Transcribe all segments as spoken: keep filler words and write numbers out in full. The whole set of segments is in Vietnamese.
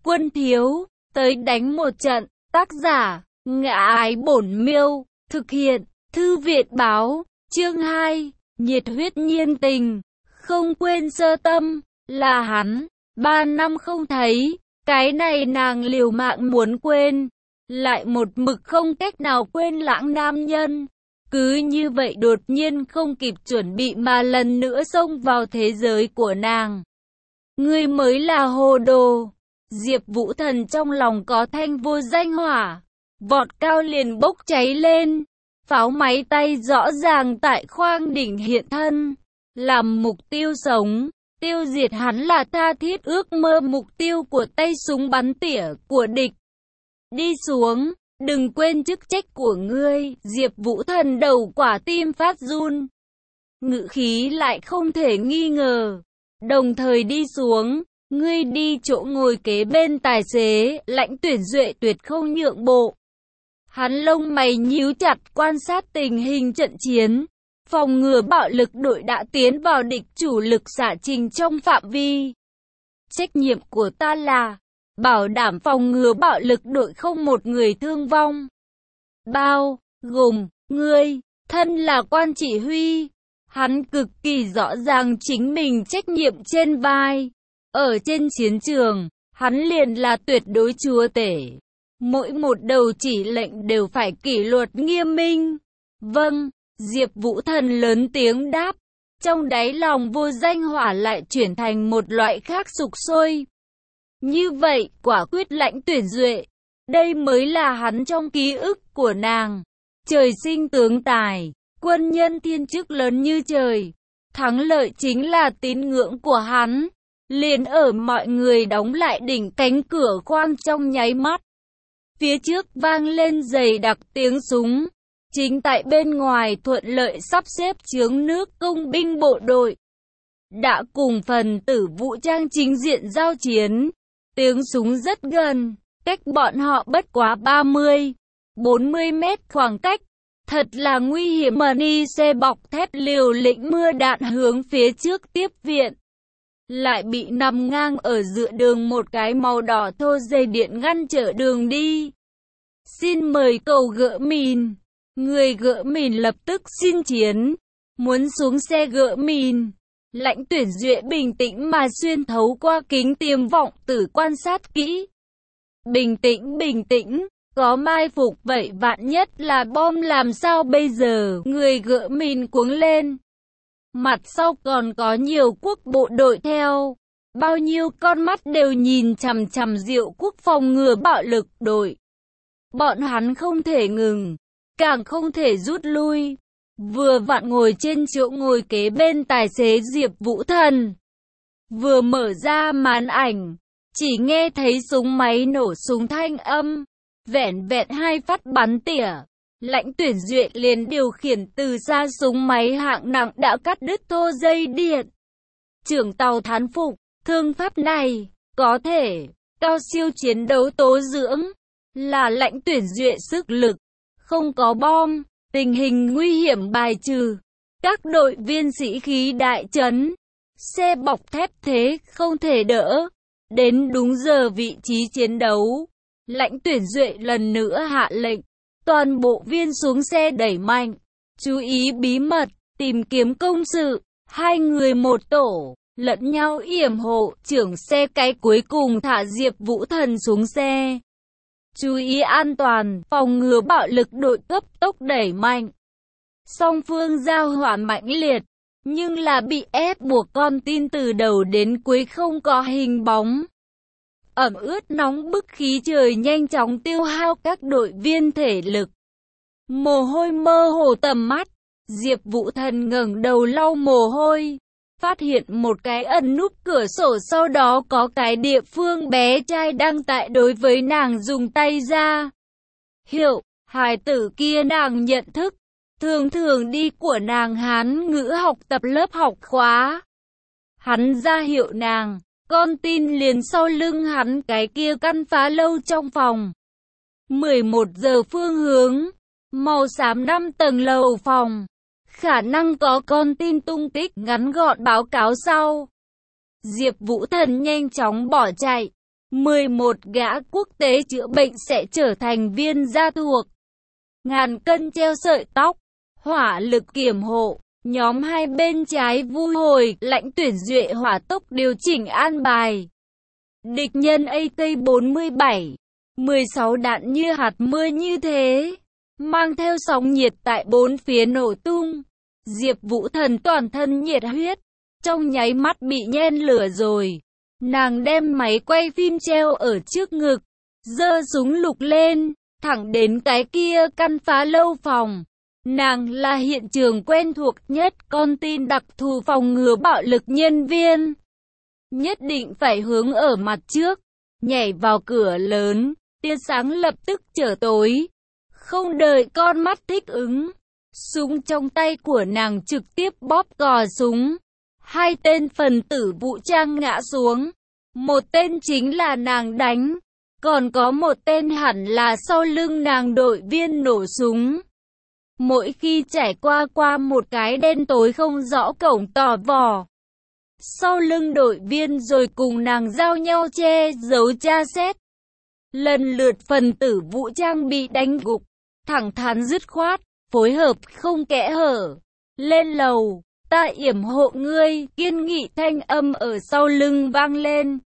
Quân thiếu, tới đánh một trận. Tác giả, Ngã Ái Bổn Miêu. Thực hiện, Thư viện báo. Chương hai, nhiệt huyết nhiên tình. Không quên sơ tâm, là hắn. Ba năm không thấy, cái này nàng liều mạng muốn quên. Lại một mực không cách nào quên lãng nam nhân. Cứ như vậy đột nhiên không kịp chuẩn bị mà lần nữa xông vào thế giới của nàng. Ngươi mới là hồ đồ. Diệp Vũ Thần trong lòng có thanh vô danh hỏa. Vọt cao liền bốc cháy lên. Pháo máy tay rõ ràng tại khoang đỉnh hiện thân. Làm mục tiêu sống. Tiêu diệt hắn là tha thiết ước mơ mục tiêu của tay súng bắn tỉa của địch. Đi xuống, đừng quên chức trách của ngươi. Diệp Vũ Thần đầu quả tim phát run. Ngữ khí lại không thể nghi ngờ. Đồng thời đi xuống, ngươi đi chỗ ngồi kế bên tài xế. Lãnh Tuyển Duệ tuyệt không nhượng bộ. Hắn lông mày nhíu chặt quan sát tình hình trận chiến. Phòng ngừa bạo lực đội đã tiến vào địch chủ lực xạ trình trong phạm vi. Trách nhiệm của ta là bảo đảm phòng ngừa bạo lực đội không một người thương vong. Bao gồm ngươi, thân là quan chỉ huy. Hắn cực kỳ rõ ràng chính mình trách nhiệm trên vai. Ở trên chiến trường, hắn liền là tuyệt đối chúa tể. Mỗi một đầu chỉ lệnh đều phải kỷ luật nghiêm minh. Vâng, Diệp Vũ Thần lớn tiếng đáp. Trong đáy lòng vô danh hỏa lại chuyển thành một loại khác sục sôi. Như vậy, quả quyết Lãnh Tuyển Duệ. Đây mới là hắn trong ký ức của nàng. Trời sinh tướng tài, quân nhân thiên chức lớn như trời. Thắng lợi chính là tín ngưỡng của hắn. Liền ở mọi người đóng lại đỉnh cánh cửa khoang trong nháy mắt. Phía trước vang lên dày đặc tiếng súng. Chính tại bên ngoài thuận lợi sắp xếp chướng nước công binh bộ đội. Đã cùng phần tử vũ trang chính diện giao chiến. Tiếng súng rất gần, cách bọn họ bất quá ba mươi, bốn mươi mét khoảng cách. Thật là nguy hiểm. Mani xe bọc thép liều lĩnh mưa đạn hướng phía trước tiếp viện. Lại bị nằm ngang ở giữa đường một cái màu đỏ thô dây điện ngăn trở đường đi. Xin mời cầu gỡ mìn. Người gỡ mìn lập tức xin chiến. Muốn xuống xe gỡ mìn. Lãnh Tuyển Duệ bình tĩnh mà xuyên thấu qua kính tiêm vọng tử quan sát kỹ. Bình tĩnh, bình tĩnh, có mai phục vậy vạn nhất là bom làm sao bây giờ? Người gỡ mìn cuống lên. Mặt sau còn có nhiều quốc bộ đội theo. Bao nhiêu con mắt đều nhìn chằm chằm Diệu Quốc phòng ngừa bạo lực đội. Bọn hắn không thể ngừng, càng không thể rút lui. Vừa vặn ngồi trên chỗ ngồi kế bên tài xế Diệp Vũ Thần. Vừa mở ra màn ảnh, chỉ nghe thấy súng máy nổ súng thanh âm. Vẹn vẹn hai phát bắn tỉa. Lãnh Tuyển Duệ liền điều khiển từ xa súng máy hạng nặng đã cắt đứt thô dây điện. Trưởng tàu thán phục, thương pháp này, có thể, cao siêu chiến đấu tố dưỡng. Là Lãnh Tuyển Duệ sức lực, không có bom. Tình hình nguy hiểm bài trừ. Các đội viên sĩ khí đại trấn. Xe bọc thép thế không thể đỡ. Đến đúng giờ vị trí chiến đấu. Lãnh Tuyển Duệ lần nữa hạ lệnh. Toàn bộ viên xuống xe đẩy mạnh. Chú ý bí mật, tìm kiếm công sự. Hai người một tổ, lẫn nhau yểm hộ. Trưởng xe cái cuối cùng thả Diệp Vũ Thần xuống xe. Chú ý an toàn, phòng ngừa bạo lực đội cấp tốc đẩy mạnh. Song phương giao hỏa mãnh liệt, nhưng là bị ép buộc con tin từ đầu đến cuối không có hình bóng. Ẩm ướt nóng bức khí trời nhanh chóng tiêu hao các đội viên thể lực. Mồ hôi mơ hồ tầm mắt, Diệp Vũ Thần ngẩng đầu lau mồ hôi. Phát hiện một cái ẩn núp cửa sổ, sau đó có cái địa phương bé trai đang tại đối với nàng dùng tay ra hiệu. Hài tử kia nàng nhận thức, thường thường đi của nàng Hán ngữ học tập lớp học khóa. Hắn ra hiệu nàng, con tin liền sau lưng hắn cái kia căn phá lâu trong phòng. mười một giờ phương hướng, màu xám năm tầng lầu phòng. Khả năng có con tin tung tích, ngắn gọn báo cáo sau. Diệp Vũ Thần nhanh chóng bỏ chạy. mười một gã quốc tế chữa bệnh sẽ trở thành viên gia thuộc. Ngàn cân treo sợi tóc, hỏa lực kiểm hộ, nhóm hai bên trái vui hồi, lãnh tuyển duệ hỏa tốc điều chỉnh an bài. Địch nhân A K bốn mươi bảy, mười sáu đạn như hạt mưa như thế, mang theo sóng nhiệt tại bốn phía nổ tung. Diệp Vũ Thần toàn thân nhiệt huyết, trong nháy mắt bị nhen lửa rồi. Nàng đem máy quay phim treo ở trước ngực, giơ súng lục lên, thẳng đến cái kia căn phá lâu phòng. Nàng là hiện trường quen thuộc nhất, con tin đặc thù phòng ngừa bạo lực nhân viên. Nhất định phải hướng ở mặt trước, nhảy vào cửa lớn, tia sáng lập tức trở tối. Không đợi con mắt thích ứng, súng trong tay của nàng trực tiếp bóp cò súng. Hai tên phần tử vũ trang ngã xuống. Một tên chính là nàng đánh, còn có một tên hẳn là sau lưng nàng đội viên nổ súng. Mỗi khi trải qua qua một cái đen tối không rõ cổng tò vò, sau lưng đội viên rồi cùng nàng giao nhau che giấu tra xét. Lần lượt phần tử vũ trang bị đánh gục, thẳng thắn dứt khoát, phối hợp không kẽ hở. Lên lầu, ta yểm hộ ngươi, kiên nghị thanh âm ở sau lưng vang lên.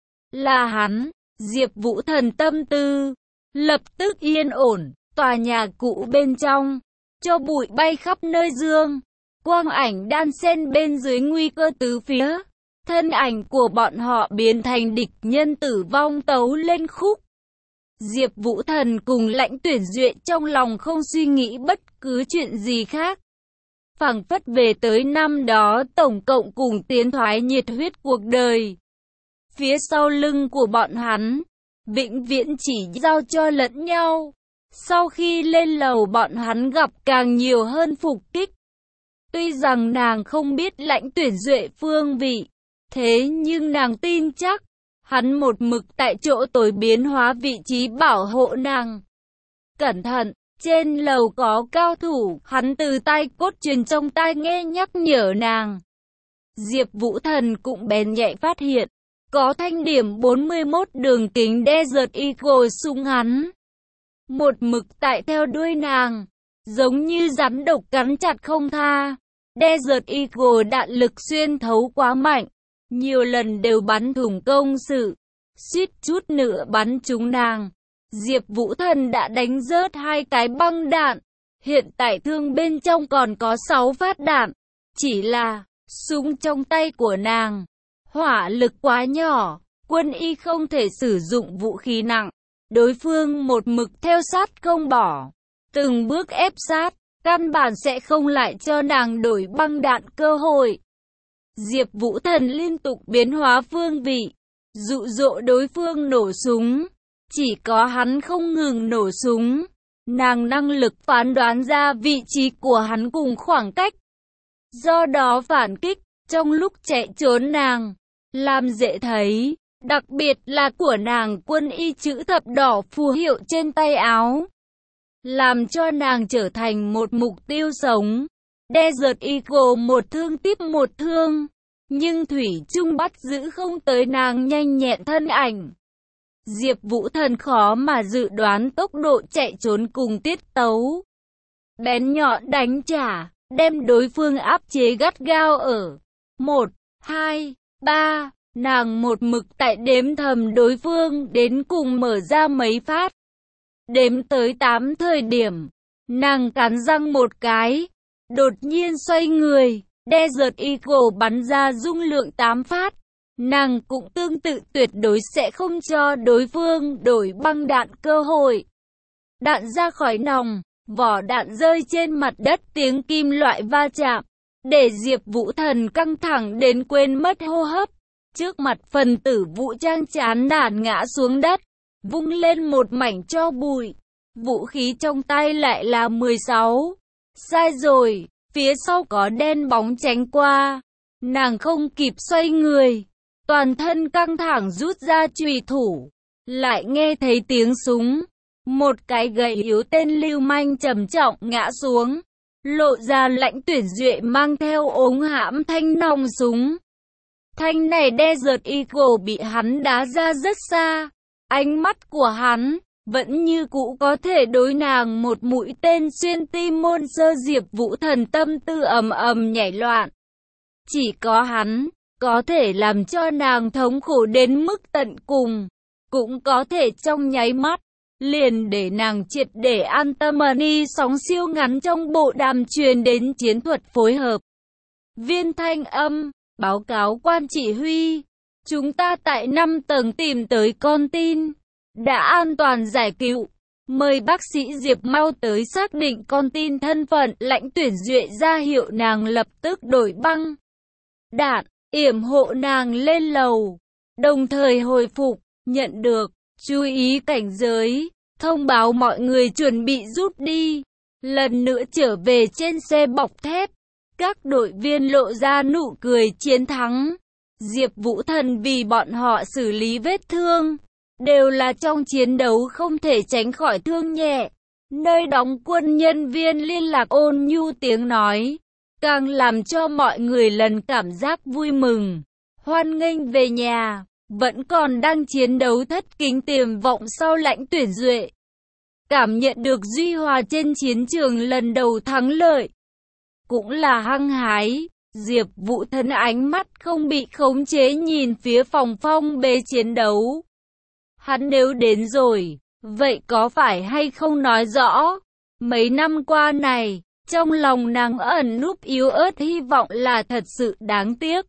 Là hắn, Diệp Vũ Thần tâm tư lập tức yên ổn. Tòa nhà cũ bên trong, cho bụi bay khắp nơi dương, quang ảnh đan xen bên dưới nguy cơ tứ phía. Thân ảnh của bọn họ biến thành địch nhân tử vong tấu lên khúc. Diệp Vũ Thần cùng lãnh tuyển duệ trong lòng không suy nghĩ bất cứ chuyện gì khác. Phảng phất về tới năm đó tổng cộng cùng tiến thoái nhiệt huyết cuộc đời. Phía sau lưng của bọn hắn, vĩnh viễn chỉ giao cho lẫn nhau. Sau khi lên lầu bọn hắn gặp càng nhiều hơn phục kích. Tuy rằng nàng không biết lãnh tuyển duệ phương vị, thế nhưng nàng tin chắc, hắn một mực tại chỗ tối biến hóa vị trí bảo hộ nàng. Cẩn thận, trên lầu có cao thủ, hắn từ tai cốt truyền trong tai nghe nhắc nhở nàng. Diệp Vũ Thần cũng bén nhạy phát hiện, có thanh điểm bốn mươi mốt đường kính Desert Eagle súng hắn. Một mực tại theo đuôi nàng, giống như rắn độc cắn chặt không tha. Desert Eagle đạn lực xuyên thấu quá mạnh, nhiều lần đều bắn thủng công sự, suýt chút nữa bắn trúng nàng. Diệp Vũ Thần đã đánh rớt hai cái băng đạn, hiện tại thương bên trong còn có sáu phát đạn. Chỉ là, súng trong tay của nàng, hỏa lực quá nhỏ, quân y không thể sử dụng vũ khí nặng. Đối phương một mực theo sát không bỏ, từng bước ép sát, căn bản sẽ không lại cho nàng đổi băng đạn cơ hội. Diệp Vũ Thần liên tục biến hóa phương vị, dụ dỗ đối phương nổ súng. Chỉ có hắn không ngừng nổ súng, nàng năng lực phán đoán ra vị trí của hắn cùng khoảng cách. Do đó phản kích, trong lúc chạy trốn nàng, làm dễ thấy. Đặc biệt là của nàng quân y chữ thập đỏ phù hiệu trên tay áo, làm cho nàng trở thành một mục tiêu sống. Desert Eagle một thương tiếp một thương, nhưng thủy chung bắt giữ không tới nàng nhanh nhẹn thân ảnh. Diệp Vũ Thần khó mà dự đoán tốc độ chạy trốn cùng tiết tấu. Bén nhọn đánh trả, đem đối phương áp chế gắt gao ở một, hai, ba. Nàng một mực tại đếm thầm đối phương đến cùng mở ra mấy phát. Đếm tới tám thời điểm, nàng cắn răng một cái, đột nhiên xoay người, Desert Eagle bắn ra dung lượng tám phát. Nàng cũng tương tự tuyệt đối sẽ không cho đối phương đổi băng đạn cơ hội. Đạn ra khỏi nòng, vỏ đạn rơi trên mặt đất, tiếng kim loại va chạm, để Diệp Vũ Thần căng thẳng đến quên mất hô hấp. Trước mặt phần tử vũ trang chán nản ngã xuống đất, vung lên một mảnh tro bụi. Vũ khí trong tay lại là mười sáu. Sai rồi, phía sau có đen bóng tránh qua. Nàng không kịp xoay người, toàn thân căng thẳng rút ra chùy thủ. Lại nghe thấy tiếng súng. Một cái gầy yếu tên lưu manh trầm trọng ngã xuống, lộ ra lãnh tuyển duệ mang theo ống hãm thanh nòng súng. Thanh này Desert Eagle bị hắn đá ra rất xa. Ánh mắt của hắn vẫn như cũ có thể đối nàng một mũi tên xuyên tim. Môn Sơ Diệp Vũ Thần tâm tư ầm ầm nhảy loạn. Chỉ có hắn có thể làm cho nàng thống khổ đến mức tận cùng, cũng có thể trong nháy mắt liền để nàng triệt để an tâm. Ni sóng siêu ngắn trong bộ đàm truyền đến chiến thuật phối hợp. Viên thanh âm, báo cáo quan chỉ huy, chúng ta tại năm tầng tìm tới con tin, đã an toàn giải cứu. Mời bác sĩ Diệp mau tới xác định con tin thân phận. Lãnh Tuyển Duệ ra hiệu nàng lập tức đổi băng đạn, yểm hộ nàng lên lầu, đồng thời hồi phục, nhận được, chú ý cảnh giới, thông báo mọi người chuẩn bị rút đi. Lần nữa trở về trên xe bọc thép, các đội viên lộ ra nụ cười chiến thắng. Diệp Vũ Thần vì bọn họ xử lý vết thương, đều là trong chiến đấu không thể tránh khỏi thương nhẹ. Nơi đóng quân nhân viên liên lạc ôn nhu tiếng nói, càng làm cho mọi người lần cảm giác vui mừng, hoan nghênh về nhà. Vẫn còn đang chiến đấu thất kính tiềm vọng sau Lãnh Tuyển Duệ, cảm nhận được Duy Hòa trên chiến trường lần đầu thắng lợi, cũng là hăng hái. Diệp Vũ Thần ánh mắt không bị khống chế nhìn phía phòng phong bê chiến đấu. Hắn nếu đến rồi, vậy có phải hay không nói rõ, mấy năm qua này, trong lòng nàng ẩn núp yếu ớt hy vọng là thật sự đáng tiếc.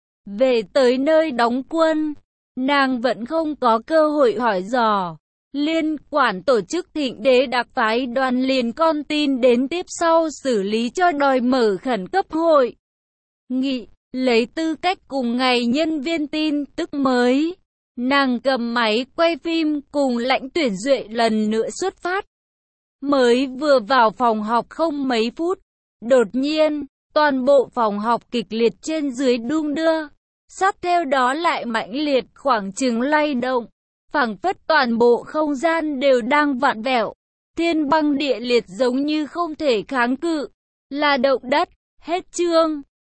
Về tới nơi đóng quân, nàng vẫn không có cơ hội hỏi dò. Liên quản tổ chức Thịnh Đế đặc phái đoàn liền con tin đến tiếp sau xử lý cho đòi mở khẩn cấp hội nghị, lấy tư cách cùng ngày nhân viên tin tức mới. Nàng cầm máy quay phim cùng Lãnh Tuyển Duệ lần nữa xuất phát. Mới vừa vào phòng học không mấy phút, đột nhiên, toàn bộ phòng học kịch liệt trên dưới đung đưa, sát theo đó lại mãnh liệt khoảng chừng lay động, phảng phất toàn bộ không gian đều đang vặn vẹo, thiên băng địa liệt giống như không thể kháng cự, là động đất. Hết chương.